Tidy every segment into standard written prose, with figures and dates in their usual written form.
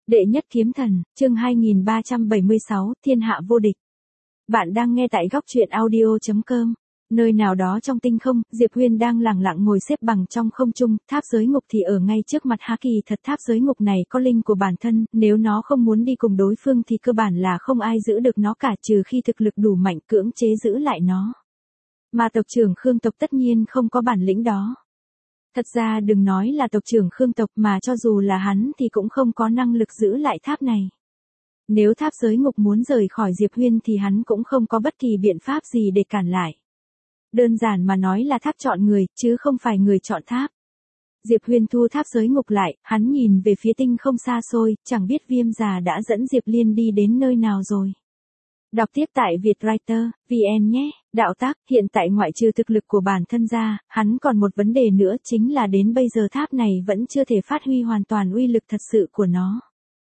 Đệ nhất kiếm thần, chương 2376, thiên hạ vô địch. Bạn đang nghe tại góc truyện audio.com. Nơi nào đó trong tinh không, Diệp Huyên đang lẳng lặng ngồi xếp bằng trong không trung, tháp giới ngục thì ở ngay trước mặt há kỳ thật tháp giới ngục này có linh của bản thân, nếu nó không muốn đi cùng đối phương thì cơ bản là không ai giữ được nó cả trừ khi thực lực đủ mạnh cưỡng chế giữ lại nó. Mà tộc trưởng Khương tộc tất nhiên không có bản lĩnh đó. Thật ra đừng nói là tộc trưởng Khương tộc mà cho dù là hắn thì cũng không có năng lực giữ lại tháp này. Nếu tháp giới ngục muốn rời khỏi Diệp Huyên thì hắn cũng không có bất kỳ biện pháp gì để cản lại. Đơn giản mà nói là tháp chọn người, chứ không phải người chọn tháp. Diệp Huyên thu tháp giới ngục lại, hắn nhìn về phía tinh không xa xôi, chẳng biết Viêm già đã dẫn Diệp Liên đi đến nơi nào rồi. Đọc tiếp tại Vietwriter, VN nhé. Đạo tác, hiện tại ngoại trừ thực lực của bản thân ra, hắn còn một vấn đề nữa chính là đến bây giờ tháp này vẫn chưa thể phát huy hoàn toàn uy lực thật sự của nó.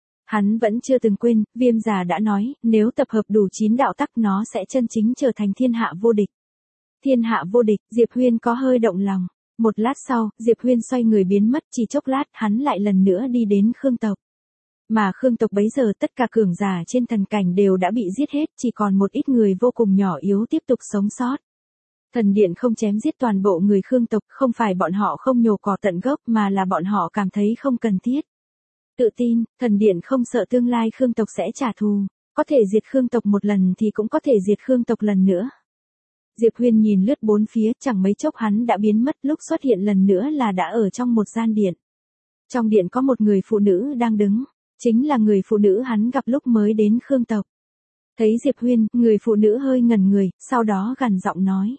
Hắn vẫn chưa từng quên, Viêm già đã nói, nếu tập hợp đủ 9 đạo tắc nó sẽ chân chính trở thành thiên hạ vô địch. Thiên hạ vô địch, Diệp Huyên có hơi động lòng. Một lát sau, Diệp Huyên xoay người biến mất, chỉ chốc lát hắn lại lần nữa đi đến Khương tộc. Mà Khương tộc bấy giờ tất cả cường giả trên thần cảnh đều đã bị giết hết, chỉ còn một ít người vô cùng nhỏ yếu tiếp tục sống sót. Thần điện không chém giết toàn bộ người Khương tộc, không phải bọn họ không nhổ cỏ tận gốc mà là bọn họ cảm thấy không cần thiết. Tự tin, thần điện không sợ tương lai Khương tộc sẽ trả thù, có thể diệt Khương tộc một lần thì cũng có thể diệt Khương tộc lần nữa. Diệp Huyên nhìn lướt bốn phía, chẳng mấy chốc hắn đã biến mất, lúc xuất hiện lần nữa là đã ở trong một gian điện. Trong điện có một người phụ nữ đang đứng. Chính là người phụ nữ hắn gặp lúc mới đến Khương tộc. Thấy Diệp Huyên, người phụ nữ hơi ngẩn người, sau đó gằn giọng nói.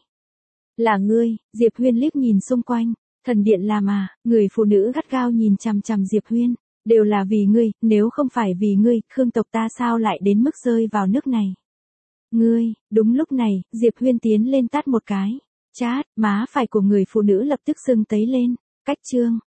Là ngươi, Diệp Huyên liếc nhìn xung quanh, thần điện là mà, người phụ nữ gắt gao nhìn chằm chằm Diệp Huyên, đều là vì ngươi, nếu không phải vì ngươi, Khương tộc ta sao lại đến mức rơi vào nước này. Ngươi, đúng lúc này, Diệp Huyên tiến lên tát một cái, chát, má phải của người phụ nữ lập tức sưng tấy lên, cách chương.